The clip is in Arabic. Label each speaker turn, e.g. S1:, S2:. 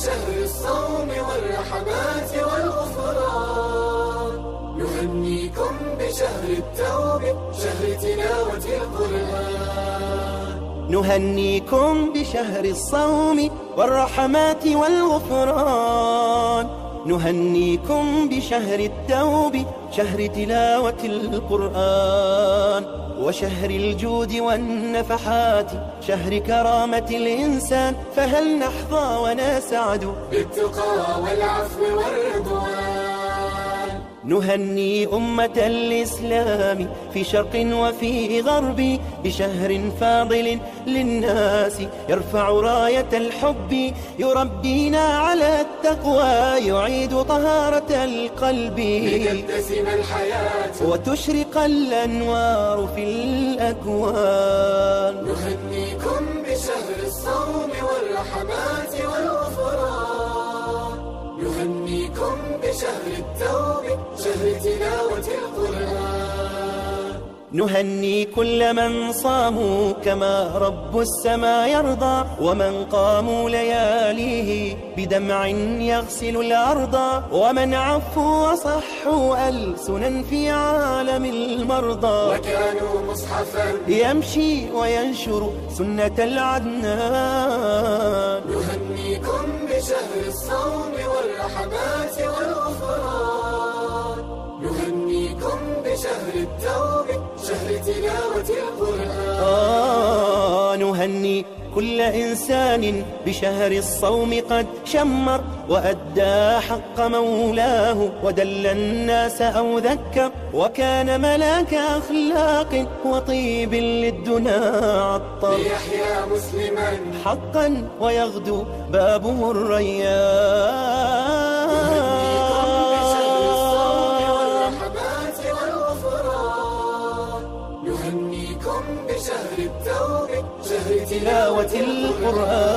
S1: بشهر الصوم والرحمات والغفران، نهنيكم بشهر التوبة شهر تلاوة القرآن.
S2: نهنيكم بشهر الصوم والرحمات والغفران، نهنيكم بشهر التوب شهر تلاوة القرآن، وشهر الجود والنفحات شهر كرامة الإنسان. فهل نحظى ونسعد
S1: بالتقى والعفو والرضوان؟
S2: نهني أمة الإسلام في شرق وفي غرب بشهر فاضل للناس يرفع راية الحب، يربينا على التقوى، يعيد طهارة القلب،
S1: لتبتسم الحياة
S2: وتشرق الأنوار في الأكوان.
S1: نهنيكم بشهر الصوم والرحمات والغفران، نهنيكم بشهر التوبة شهر تلاوة القرآن.
S2: نهني كل من صاموا كما رب السماء يرضى، ومن قاموا لياليه بدمع يغسل الأرض، ومن عفوا وصحوا ألسنا في عالم المرضى،
S1: وكانوا مصحفا
S2: يمشي وينشر سنة العدنان.
S1: نهنيكم بشهر الصوم والرحمات والغفران، نهنيكم بشهر التوبة شهر تلاوة القرآن.
S2: نهني كل إنسان بشهر الصوم قد شمر وأدى حق مولاه، ودل الناس أو ذكر، وكان ملاك أخلاق وطيب للدنا عطر،
S1: ليحيا مسلما
S2: حقا ويغدو بابه الريان.
S1: نهنيكم بشهر التوبة شهر
S2: تلاوة القرآن.